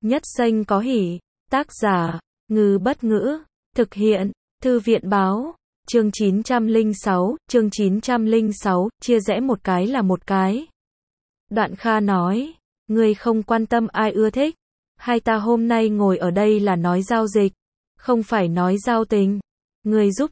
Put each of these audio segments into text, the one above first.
Nhất xanh có hỉ. Tác giả, Ngư Bất Ngữ. Thực hiện, Thư viện Báo. Chương 906, chương 906, chia rẽ một cái là một cái. Đoạn Kha nói, ngươi không quan tâm ai ưa thích. Hai ta hôm nay ngồi ở đây là nói giao dịch, không phải nói giao tình. Ngươi giúp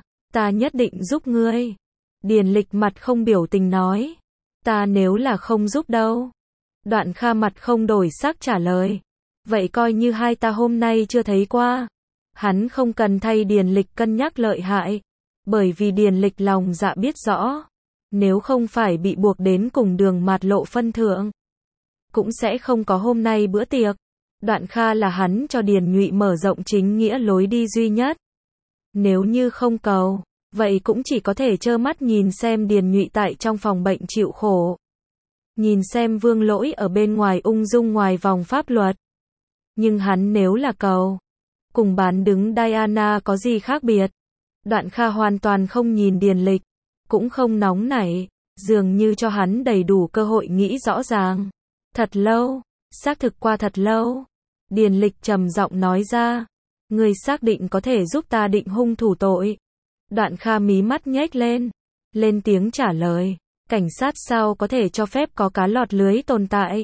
ta nhất định giúp ngươi. Điền Lịch mặt không biểu tình nói, ta nếu là không giúp đâu. Đoạn Kha mặt không đổi sắc trả lời, vậy coi như hai ta hôm nay chưa thấy qua. Hắn không cần thay Điền Lịch cân nhắc lợi hại, bởi vì Điền Lịch lòng dạ biết rõ, nếu không phải bị buộc đến cùng đường mạt lộ phân thượng, cũng sẽ không có hôm nay bữa tiệc. Đoạn Kha là hắn cho Điền Nhụy mở rộng chính nghĩa lối đi duy nhất. Nếu như không cầu, vậy cũng chỉ có thể trơ mắt nhìn xem Điền Nhụy tại trong phòng bệnh chịu khổ. Nhìn xem Vương Lỗi ở bên ngoài ung dung ngoài vòng pháp luật. Nhưng hắn nếu là cầu, cùng bán đứng Diana có gì khác biệt. Đoạn Kha hoàn toàn không nhìn Điền Lịch, cũng không nóng nảy, dường như cho hắn đầy đủ cơ hội nghĩ rõ ràng. Thật lâu, xác thực qua thật lâu. Điền Lịch trầm giọng nói ra, ngươi xác định có thể giúp ta định hung thủ tội. Đoạn Kha mí mắt nhếch lên tiếng trả lời, cảnh sát sao có thể cho phép có cá lọt lưới tồn tại.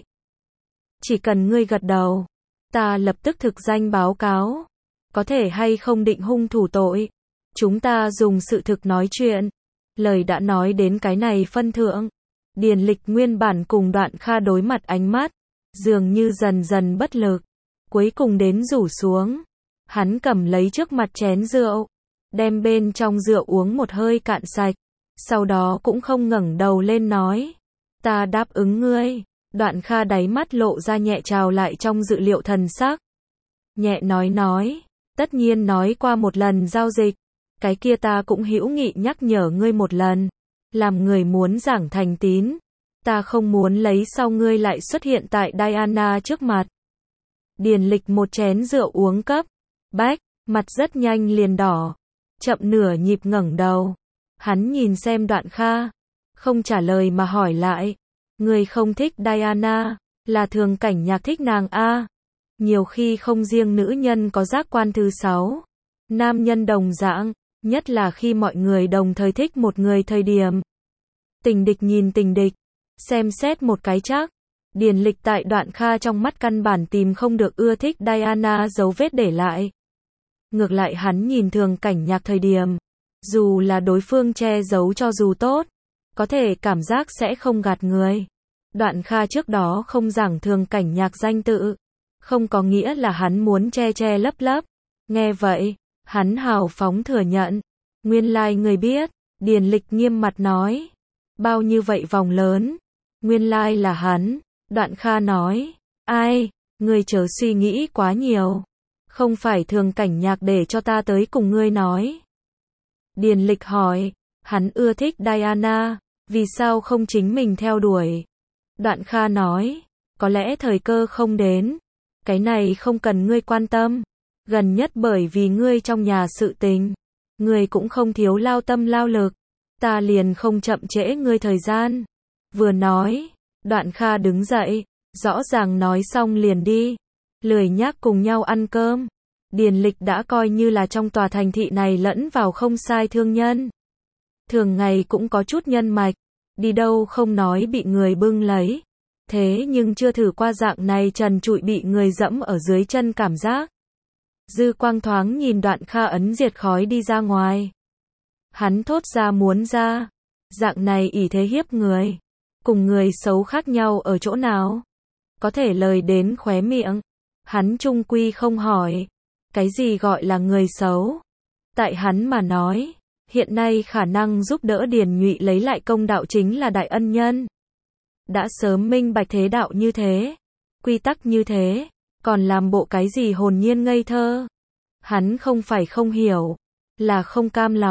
Chỉ cần ngươi gật đầu, ta lập tức thực danh báo cáo. Có thể hay không định hung thủ tội, chúng ta dùng sự thực nói chuyện. Lời đã nói đến cái này phân thượng, Điền Lịch nguyên bản cùng Đoạn Kha đối mặt ánh mắt, dường như dần dần bất lực, cuối cùng đến rủ xuống. Hắn cầm lấy trước mặt chén rượu, đem bên trong rượu uống một hơi cạn sạch, sau đó cũng không ngẩng đầu lên nói, ta đáp ứng ngươi. Đoạn Kha đáy mắt lộ ra nhẹ trào lại trong dự liệu thần sắc. Nhẹ nói, tất nhiên nói qua một lần giao dịch, cái kia ta cũng hữu nghị nhắc nhở ngươi một lần, làm người muốn giảng thành tín, ta không muốn lấy sau ngươi lại xuất hiện tại Diana trước mặt. Điền Lịch một chén rượu uống cấp bách, mặt rất nhanh liền đỏ, chậm nửa nhịp ngẩng đầu. Hắn nhìn xem Đoạn Kha, không trả lời mà hỏi lại, ngươi không thích Diana, là Thường Cảnh Nhạc thích nàng a? Nhiều khi không riêng nữ nhân có giác quan thứ 6, nam nhân đồng dạng, nhất là khi mọi người đồng thời thích một người thời điểm. Tình địch nhìn tình địch, xem xét một cái chắc. Điền Lịch tại Đoạn Kha trong mắt căn bản tìm không được ưa thích Diana dấu vết để lại. Ngược lại hắn nhìn Thường Cảnh Nhạc thời điểm, dù là đối phương che giấu cho dù tốt, có thể cảm giác sẽ không gạt người. Đoạn Kha trước đó không giảng Thường Cảnh Nhạc danh tự, không có nghĩa là hắn muốn che lấp. Nghe vậy, hắn hào phóng thừa nhận, nguyên lai người biết. Điền Lịch nghiêm mặt nói, bao như vậy vòng lớn, nguyên lai là hắn. Đoạn Kha nói, ai, ngươi chớ suy nghĩ quá nhiều, không phải Thường Cảnh Nhạc để cho ta tới cùng ngươi nói. Điền Lịch hỏi, hắn ưa thích Diana, vì sao không chính mình theo đuổi? Đoạn Kha nói, có lẽ thời cơ không đến, cái này không cần ngươi quan tâm, gần nhất bởi vì ngươi trong nhà sự tình, ngươi cũng không thiếu lao tâm lao lực, ta liền không chậm trễ ngươi thời gian. Vừa nói, Đoạn Kha đứng dậy, rõ ràng nói xong liền đi, lười nhác cùng nhau ăn cơm. Điền Lịch đã coi như là trong tòa thành thị này lẫn vào không sai thương nhân. Thường ngày cũng có chút nhân mạch, đi đâu không nói bị người bưng lấy. Thế nhưng chưa thử qua dạng này trần trụi bị người dẫm ở dưới chân cảm giác. Dư quang thoáng nhìn Đoạn Kha ấn diệt khói đi ra ngoài. Hắn thốt ra muốn ra, dạng này ỷ thế hiếp người, cùng người xấu khác nhau ở chỗ nào? Có thể lời đến khóe miệng, hắn chung quy không hỏi, cái gì gọi là người xấu? Tại hắn mà nói, hiện nay khả năng giúp đỡ Điền Nhụy lấy lại công đạo chính là đại ân nhân. Đã sớm minh bạch thế đạo như thế, quy tắc như thế, còn làm bộ cái gì hồn nhiên ngây thơ. Hắn không phải không hiểu, là không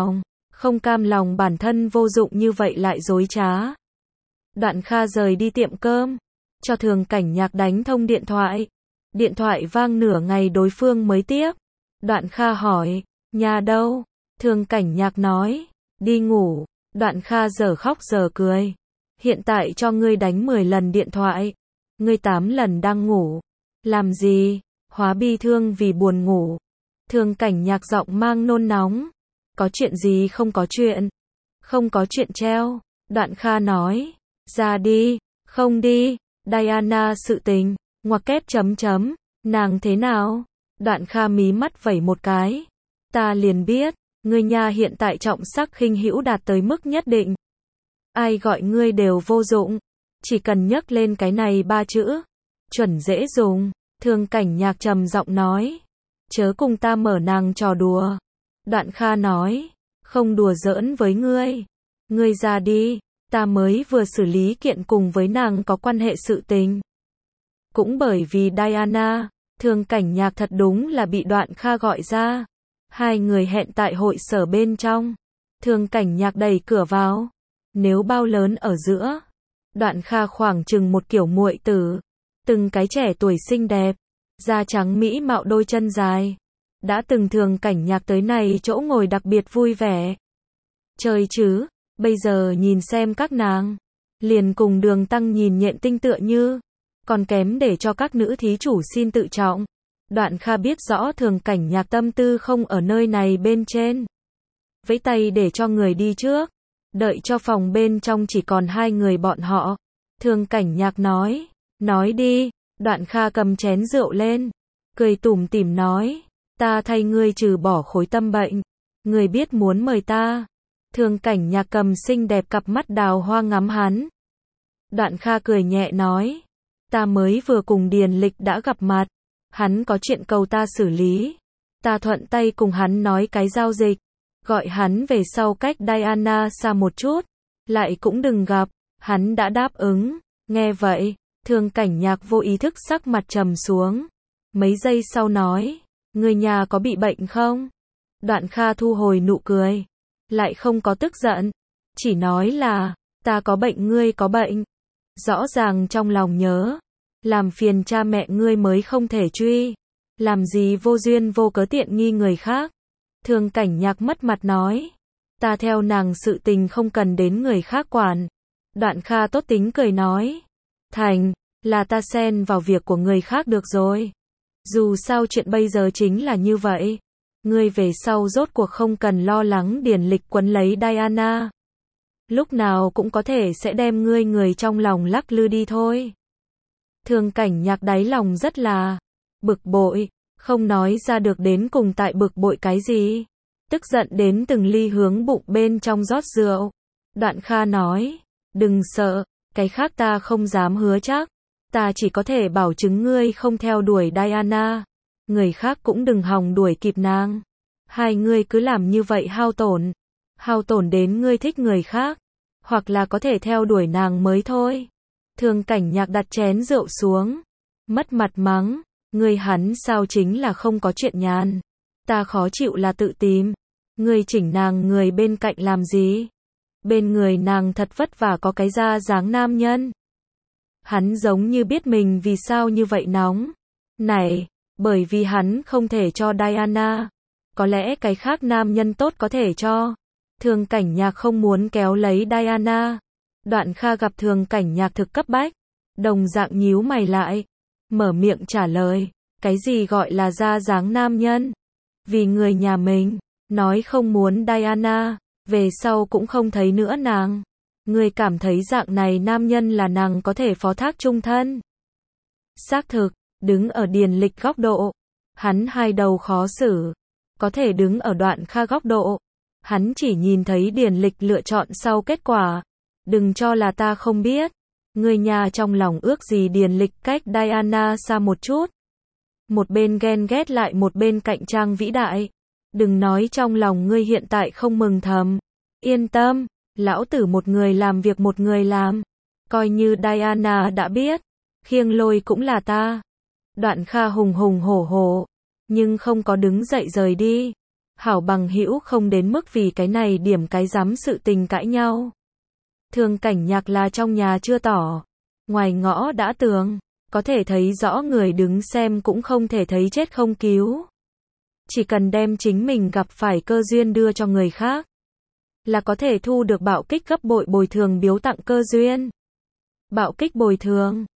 cam lòng bản thân vô dụng như vậy lại dối trá. Đoạn Kha rời đi tiệm cơm, cho Thường Cảnh Nhạc đánh thông điện thoại. Điện thoại vang nửa ngày đối phương mới tiếp. Đoạn Kha hỏi, nhà đâu? Thường Cảnh Nhạc nói, đi ngủ. Đoạn Kha giờ khóc giờ cười. Hiện tại cho ngươi đánh 10 lần điện thoại, ngươi 8 lần đang ngủ. Làm gì? Hóa bi thương vì buồn ngủ. Thường Cảnh Nhạc giọng mang nôn nóng. Có chuyện gì không có chuyện? Không có chuyện treo. Đoạn Kha nói. Ra đi. Không đi. Diana sự tình. Ngoặc kép chấm chấm. Nàng thế nào? Đoạn Kha mí mắt vẩy một cái. Ta liền biết. Ngươi nha hiện tại trọng sắc khinh hữu đạt tới mức nhất định. Ai gọi ngươi đều vô dụng. Chỉ cần nhắc lên cái này 3 chữ. Chuẩn dễ dùng. Thường Cảnh Nhạc trầm giọng nói. Chớ cùng ta mở nàng trò đùa. Đoạn Kha nói. Không đùa giỡn với ngươi. Ngươi ra đi. Ta mới vừa xử lý kiện cùng với nàng có quan hệ sự tình. Cũng bởi vì Diana, Thường Cảnh Nhạc thật đúng là bị Đoạn Kha gọi ra. Hai người hẹn tại hội sở bên trong. Thường Cảnh Nhạc đẩy cửa vào. Nếu bao lớn ở giữa. Đoạn Kha khoảng chừng một kiểu muội tử. Từng cái trẻ tuổi xinh đẹp. Da trắng mỹ mạo đôi chân dài. Đã từng Thường Cảnh Nhạc tới này chỗ ngồi đặc biệt vui vẻ. Trời chứ, bây giờ nhìn xem các nàng. Liền cùng Đường Tăng nhìn nhện tinh tựa như. Còn kém để cho các nữ thí chủ xin tự trọng. Đoạn Kha biết rõ Thường Cảnh Nhạc tâm tư không ở nơi này bên trên. Vẫy tay để cho người đi trước. Đợi cho phòng bên trong chỉ còn hai người bọn họ. Thường Cảnh Nhạc nói. Nói đi. Đoạn Kha cầm chén rượu lên. Cười tủm tỉm nói. Ta thay ngươi trừ bỏ khối tâm bệnh. Ngươi biết muốn mời ta. Thường Cảnh Nhạc cầm xinh đẹp cặp mắt đào hoa ngắm hắn. Đoạn Kha cười nhẹ nói. Ta mới vừa cùng Điền Lịch đã gặp mặt. Hắn có chuyện cầu ta xử lý. Ta thuận tay cùng hắn nói cái giao dịch. Gọi hắn về sau cách Diana xa một chút. Lại cũng đừng gặp. Hắn đã đáp ứng. Nghe vậy, Thường Cảnh Nhạc vô ý thức sắc mặt trầm xuống. Mấy giây sau nói. Người nhà có bị bệnh không? Đoạn Kha thu hồi nụ cười. Lại không có tức giận. Chỉ nói là. Ta có bệnh ngươi có bệnh. Rõ ràng trong lòng nhớ. Làm phiền cha mẹ ngươi mới không thể truy. Làm gì vô duyên vô cớ tiện nghi người khác. Thường Cảnh Nhạc mất mặt nói. Ta theo nàng sự tình không cần đến người khác quản. Đoạn Kha tốt tính cười nói. Thành, là ta xen vào việc của người khác được rồi. Dù sao chuyện bây giờ chính là như vậy. Ngươi về sau rốt cuộc không cần lo lắng Điền Lịch quấn lấy Diana. Lúc nào cũng có thể sẽ đem ngươi người trong lòng lắc lư đi thôi. Thường Cảnh Nhạc đáy lòng rất là bực bội, không nói ra được đến cùng tại bực bội cái gì. Tức giận đến từng ly hướng bụng bên trong rót rượu. Đoạn Kha nói, đừng sợ, cái khác ta không dám hứa chắc. Ta chỉ có thể bảo chứng ngươi không theo đuổi Diana. Người khác cũng đừng hòng đuổi kịp nàng. Hai ngươi cứ làm như vậy hao tổn đến ngươi thích người khác. Hoặc là có thể theo đuổi nàng mới thôi. Thường Cảnh Nhạc đặt chén rượu xuống. Mất mặt mắng. Ngươi hắn sao chính là không có chuyện nhàn. Ta khó chịu là tự tìm. Ngươi chỉnh nàng người bên cạnh làm gì? Bên người nàng thật vất vả có cái da dáng nam nhân. Hắn giống như biết mình vì sao như vậy nóng. Này, bởi vì hắn không thể cho Diana. Có lẽ cái khác nam nhân tốt có thể cho. Thường Cảnh Nhạc không muốn kéo lấy Diana. Đoạn Kha gặp Thường Cảnh Nhạc thực cấp bách. Đồng dạng nhíu mày lại. Mở miệng trả lời. Cái gì gọi là da dáng nam nhân? Vì người nhà mình. Nói không muốn Diana. Về sau cũng không thấy nữa nàng. Người cảm thấy dạng này nam nhân là nàng có thể phó thác chung thân. Xác thực, đứng ở Điền Lịch góc độ. Hắn hai đầu khó xử. Có thể đứng ở Đoạn Kha góc độ. Hắn chỉ nhìn thấy Điền Lịch lựa chọn sau kết quả. Đừng cho là ta không biết. Người nhà trong lòng ước gì Điền Lịch cách Diana xa một chút. Một bên ghen ghét lại một bên cạnh trang vĩ đại. Đừng nói trong lòng ngươi hiện tại không mừng thầm. Yên tâm, lão tử một người làm việc một người làm. Coi như Diana đã biết. Khiêng lôi cũng là ta. Đoạn Kha hùng hùng hổ hổ. Nhưng không có đứng dậy rời đi. Hảo bằng hữu không đến mức vì cái này điểm cái dám sự tình cãi nhau. Thường Cảnh Nhạc là trong nhà chưa tỏ. Ngoài ngõ đã tường. Có thể thấy rõ người đứng xem cũng không thể thấy chết không cứu. Chỉ cần đem chính mình gặp phải cơ duyên đưa cho người khác. Là có thể thu được bạo kích gấp bội bồi thường biếu tặng cơ duyên. Bạo kích bồi thường.